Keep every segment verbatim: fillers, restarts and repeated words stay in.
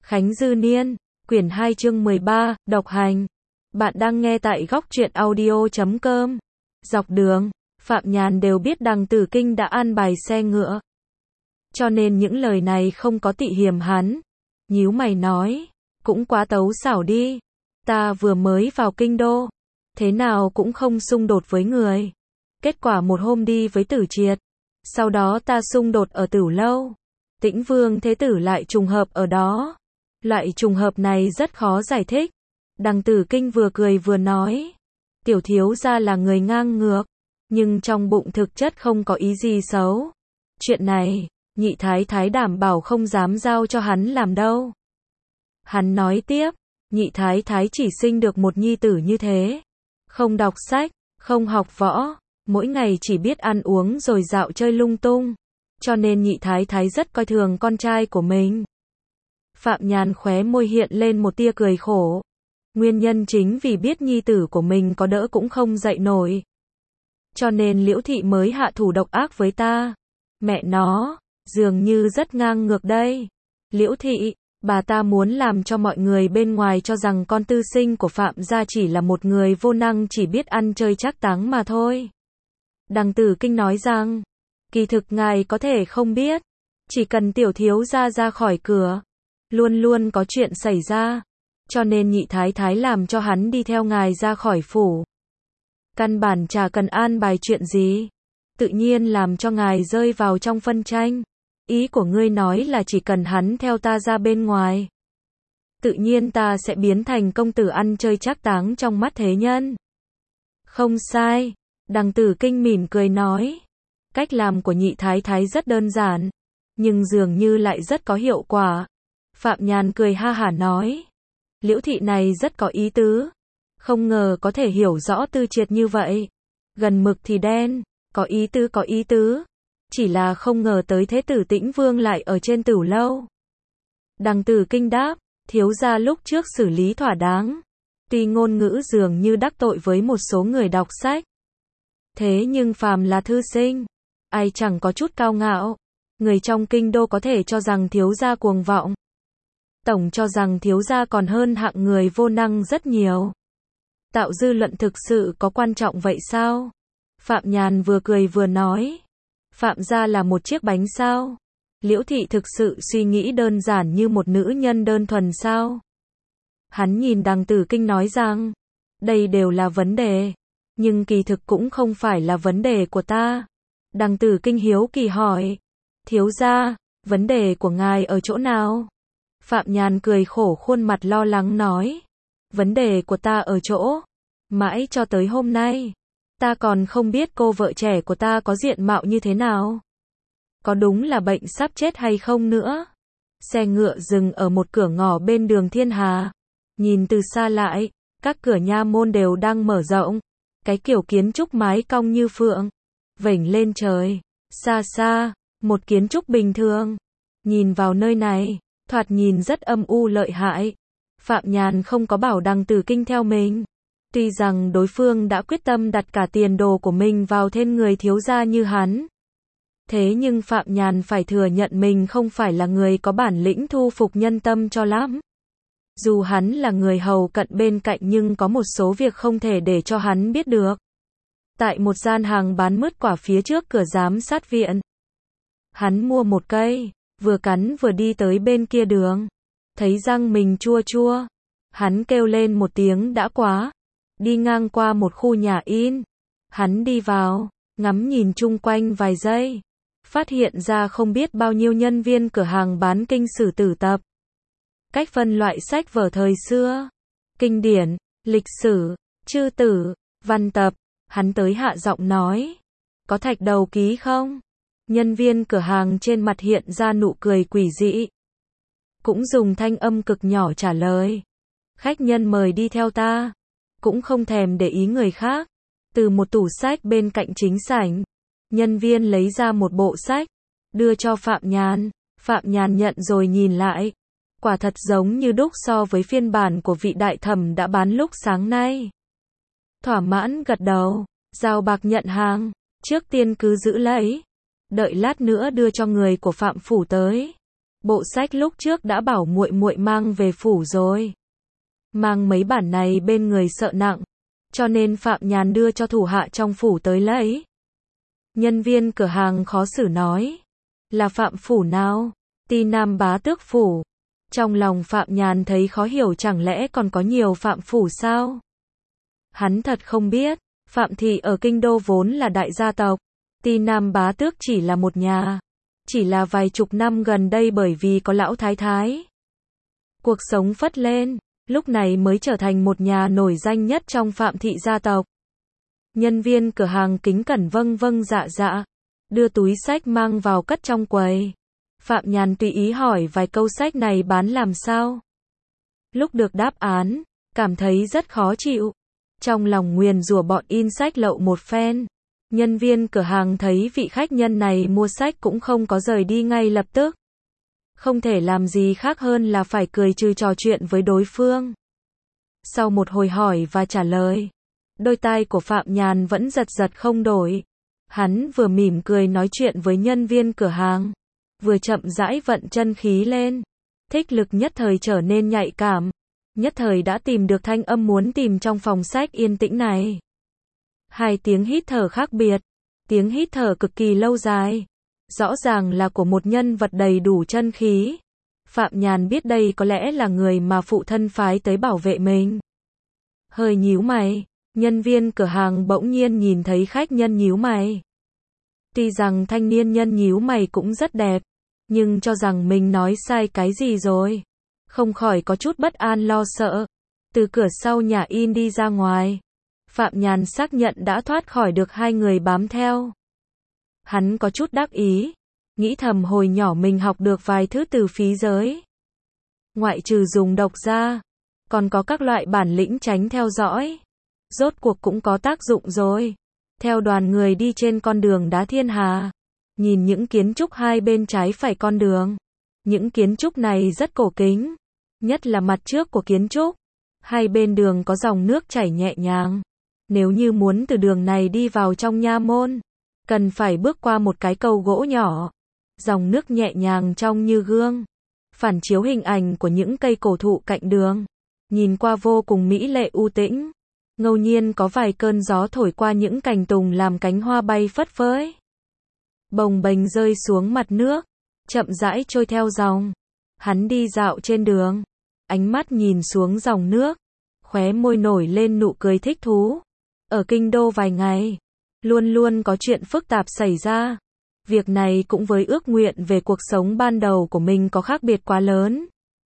Khánh Dư Niên, quyển hai chương mười ba, độc hành. Bạn đang nghe tại góc truyện audio chấm com. Dọc đường, Phạm Nhàn đều biết Đằng Tử Kinh đã an bài xe ngựa. Cho nên những lời này không có tị hiềm hắn. Nhíu mày nói, cũng quá tấu xảo đi. Ta vừa mới vào kinh đô, thế nào cũng không xung đột với người. Kết quả một hôm đi với Tử Triệt, sau đó ta xung đột ở Tửu Lâu. Tĩnh Vương Thế Tử lại trùng hợp ở đó. Loại trùng hợp này rất khó giải thích. Đằng Tử Kinh vừa cười vừa nói, tiểu thiếu gia là người ngang ngược, nhưng trong bụng thực chất không có ý gì xấu. Chuyện này, nhị thái thái đảm bảo không dám giao cho hắn làm đâu. Hắn nói tiếp, nhị thái thái chỉ sinh được một nhi tử như thế. Không đọc sách, không học võ, mỗi ngày chỉ biết ăn uống rồi dạo chơi lung tung. Cho nên nhị thái thái rất coi thường con trai của mình. Phạm Nhàn khóe môi hiện lên một tia cười khổ. Nguyên nhân chính vì biết nhi tử của mình có đỡ cũng không dậy nổi. Cho nên Liễu Thị mới hạ thủ độc ác với ta. Mẹ nó, dường như rất ngang ngược đây. Liễu Thị, bà ta muốn làm cho mọi người bên ngoài cho rằng con tư sinh của Phạm gia chỉ là một người vô năng chỉ biết ăn chơi trác táng mà thôi. Đằng Tử Kinh nói rằng, kỳ thực ngài có thể không biết, chỉ cần tiểu thiếu gia ra khỏi cửa, luôn luôn có chuyện xảy ra, cho nên nhị thái thái làm cho hắn đi theo ngài ra khỏi phủ. Căn bản chả cần an bài chuyện gì, tự nhiên làm cho ngài rơi vào trong phân tranh. Ý của ngươi nói là chỉ cần hắn theo ta ra bên ngoài, tự nhiên ta sẽ biến thành công tử ăn chơi trác táng trong mắt thế nhân. Không sai, Đằng Tử Kinh mỉm cười nói, cách làm của nhị thái thái rất đơn giản, nhưng dường như lại rất có hiệu quả. Phạm Nhàn cười ha hả nói, Liễu Thị này rất có ý tứ, không ngờ có thể hiểu rõ Tư Triệt như vậy. Gần mực thì đen, có ý tứ có ý tứ, chỉ là không ngờ tới Thế Tử Tĩnh Vương lại ở trên Tửu Lâu. Đằng Tử Kinh đáp, thiếu gia lúc trước xử lý thỏa đáng, tuy ngôn ngữ dường như đắc tội với một số người đọc sách. Thế nhưng phàm là thư sinh, ai chẳng có chút cao ngạo. Người trong kinh đô có thể cho rằng thiếu gia cuồng vọng, tổng cho rằng thiếu gia còn hơn hạng người vô năng rất nhiều. Tạo dư luận thực sự có quan trọng vậy sao? Phạm Nhàn vừa cười vừa nói, Phạm gia là một chiếc bánh sao? Liễu Thị thực sự suy nghĩ đơn giản như một nữ nhân đơn thuần sao? Hắn nhìn Đằng Tử Kinh nói rằng, đây đều là vấn đề, nhưng kỳ thực cũng không phải là vấn đề của ta. Đằng Tử Kinh hiếu kỳ hỏi, thiếu gia, vấn đề của ngài ở chỗ nào? Phạm Nhàn cười khổ khuôn mặt lo lắng nói, vấn đề của ta ở chỗ, mãi cho tới hôm nay, ta còn không biết cô vợ trẻ của ta có diện mạo như thế nào. Có đúng là bệnh sắp chết hay không nữa? Xe ngựa dừng ở một cửa ngõ bên đường Thiên Hà. Nhìn từ xa lại, các cửa nha môn đều đang mở rộng. Cái kiểu kiến trúc mái cong như phượng, vểnh lên trời. Xa xa, một kiến trúc bình thường. Nhìn vào nơi này, thoạt nhìn rất âm u lợi hại. Phạm Nhàn không có bảo Đằng Tử Kinh theo mình. Tuy rằng đối phương đã quyết tâm đặt cả tiền đồ của mình vào thêm người thiếu gia như hắn. Thế nhưng Phạm Nhàn phải thừa nhận mình không phải là người có bản lĩnh thu phục nhân tâm cho lắm. Dù hắn là người hầu cận bên cạnh nhưng có một số việc không thể để cho hắn biết được. Tại một gian hàng bán mứt quả phía trước cửa giám sát viện, hắn mua một cây, vừa cắn vừa đi tới bên kia đường. Thấy răng mình chua chua, hắn kêu lên một tiếng đã quá. Đi ngang qua một khu nhà in, hắn đi vào, ngắm nhìn chung quanh vài giây, phát hiện ra không biết bao nhiêu nhân viên cửa hàng bán kinh sử tử tập. Cách phân loại sách vở thời xưa, kinh điển, lịch sử, chư tử, văn tập. Hắn tới hạ giọng nói, có thạch đầu ký không? Nhân viên cửa hàng trên mặt hiện ra nụ cười quỷ dị, cũng dùng thanh âm cực nhỏ trả lời, khách nhân mời đi theo ta. Cũng không thèm để ý người khác. Từ một tủ sách bên cạnh chính sảnh, nhân viên lấy ra một bộ sách, đưa cho Phạm Nhàn. Phạm Nhàn nhận rồi nhìn lại, quả thật giống như đúc so với phiên bản của vị đại thẩm đã bán lúc sáng nay. Thỏa mãn gật đầu, giao bạc nhận hàng, trước tiên cứ giữ lấy, đợi lát nữa đưa cho người của Phạm phủ tới. Bộ sách lúc trước đã bảo muội muội mang về phủ rồi. Mang mấy bản này bên người sợ nặng, cho nên Phạm Nhàn đưa cho thủ hạ trong phủ tới lấy. Nhân viên cửa hàng khó xử nói, là Phạm phủ nào? Ti Nam Bá Tước phủ. Trong lòng Phạm Nhàn thấy khó hiểu, chẳng lẽ còn có nhiều Phạm phủ sao? Hắn thật không biết, Phạm thị ở kinh đô vốn là đại gia tộc, Ti Nam Bá Tước chỉ là một nhà. Chỉ là vài chục năm gần đây bởi vì có lão thái thái, cuộc sống phất lên, lúc này mới trở thành một nhà nổi danh nhất trong Phạm thị gia tộc. Nhân viên cửa hàng kính cẩn vâng vâng dạ dạ, đưa túi sách mang vào cất trong quầy. Phạm Nhàn tùy ý hỏi vài câu sách này bán làm sao. Lúc được đáp án, cảm thấy rất khó chịu. Trong lòng nguyền rủa bọn in sách lậu một phen. Nhân viên cửa hàng thấy vị khách nhân này mua sách cũng không có rời đi ngay lập tức. Không thể làm gì khác hơn là phải cười trừ trò chuyện với đối phương. Sau một hồi hỏi và trả lời, đôi tai của Phạm Nhàn vẫn giật giật không đổi. Hắn vừa mỉm cười nói chuyện với nhân viên cửa hàng, vừa chậm rãi vận chân khí lên. Thích lực nhất thời trở nên nhạy cảm, nhất thời đã tìm được thanh âm muốn tìm trong phòng sách yên tĩnh này. Hai tiếng hít thở khác biệt, tiếng hít thở cực kỳ lâu dài, rõ ràng là của một nhân vật đầy đủ chân khí. Phạm Nhàn biết đây có lẽ là người mà phụ thân phái tới bảo vệ mình. Hơi nhíu mày, nhân viên cửa hàng bỗng nhiên nhìn thấy khách nhân nhíu mày. Tuy rằng thanh niên nhân nhíu mày cũng rất đẹp, nhưng cho rằng mình nói sai cái gì rồi, không khỏi có chút bất an lo sợ. Từ cửa sau nhà in đi ra ngoài, Phạm Nhàn xác nhận đã thoát khỏi được hai người bám theo. Hắn có chút đắc ý, nghĩ thầm hồi nhỏ mình học được vài thứ từ phí giới. Ngoại trừ dùng độc ra, còn có các loại bản lĩnh tránh theo dõi. Rốt cuộc cũng có tác dụng rồi. Theo đoàn người đi trên con đường đá thiên hà, nhìn những kiến trúc hai bên trái phải con đường. Những kiến trúc này rất cổ kính, nhất là mặt trước của kiến trúc. Hai bên đường có dòng nước chảy nhẹ nhàng. Nếu như muốn từ đường này đi vào trong nha môn, cần phải bước qua một cái cầu gỗ nhỏ. Dòng nước nhẹ nhàng trong như gương, phản chiếu hình ảnh của những cây cổ thụ cạnh đường. Nhìn qua vô cùng mỹ lệ u tĩnh. Ngẫu nhiên có vài cơn gió thổi qua những cành tùng làm cánh hoa bay phất phới, bồng bềnh rơi xuống mặt nước, chậm rãi trôi theo dòng. Hắn đi dạo trên đường, ánh mắt nhìn xuống dòng nước, khóe môi nổi lên nụ cười thích thú. Ở kinh đô vài ngày, luôn luôn có chuyện phức tạp xảy ra. Việc này cũng với ước nguyện về cuộc sống ban đầu của mình có khác biệt quá lớn.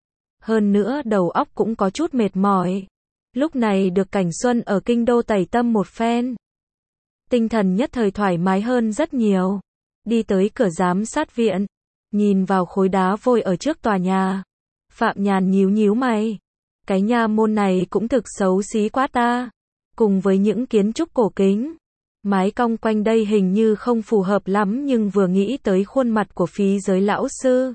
Hơn nữa đầu óc cũng có chút mệt mỏi. Lúc này được cảnh xuân ở kinh đô tẩy tâm một phen, tinh thần nhất thời thoải mái hơn rất nhiều. Đi tới cửa giám sát viện, nhìn vào khối đá vôi ở trước tòa nhà. Phạm Nhàn nhíu nhíu mày. Cái nha môn này cũng thực xấu xí quá ta. Cùng với những kiến trúc cổ kính, mái cong quanh đây hình như không phù hợp lắm, nhưng vừa nghĩ tới khuôn mặt của phí giới lão sư,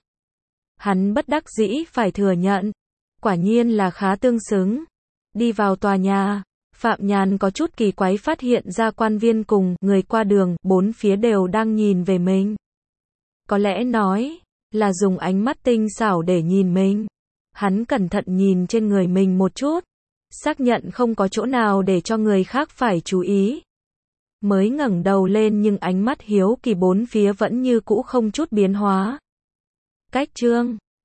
hắn bất đắc dĩ phải thừa nhận, quả nhiên là khá tương xứng. Đi vào tòa nhà, Phạm Nhàn có chút kỳ quái phát hiện ra quan viên cùng người qua đường bốn phía đều đang nhìn về mình. Có lẽ nói là dùng ánh mắt tinh xảo để nhìn mình. Hắn cẩn thận nhìn trên người mình một chút, xác nhận không có chỗ nào để cho người khác phải chú ý. Mới ngẩng đầu lên nhưng ánh mắt hiếu kỳ bốn phía vẫn như cũ không chút biến hóa. Cách chương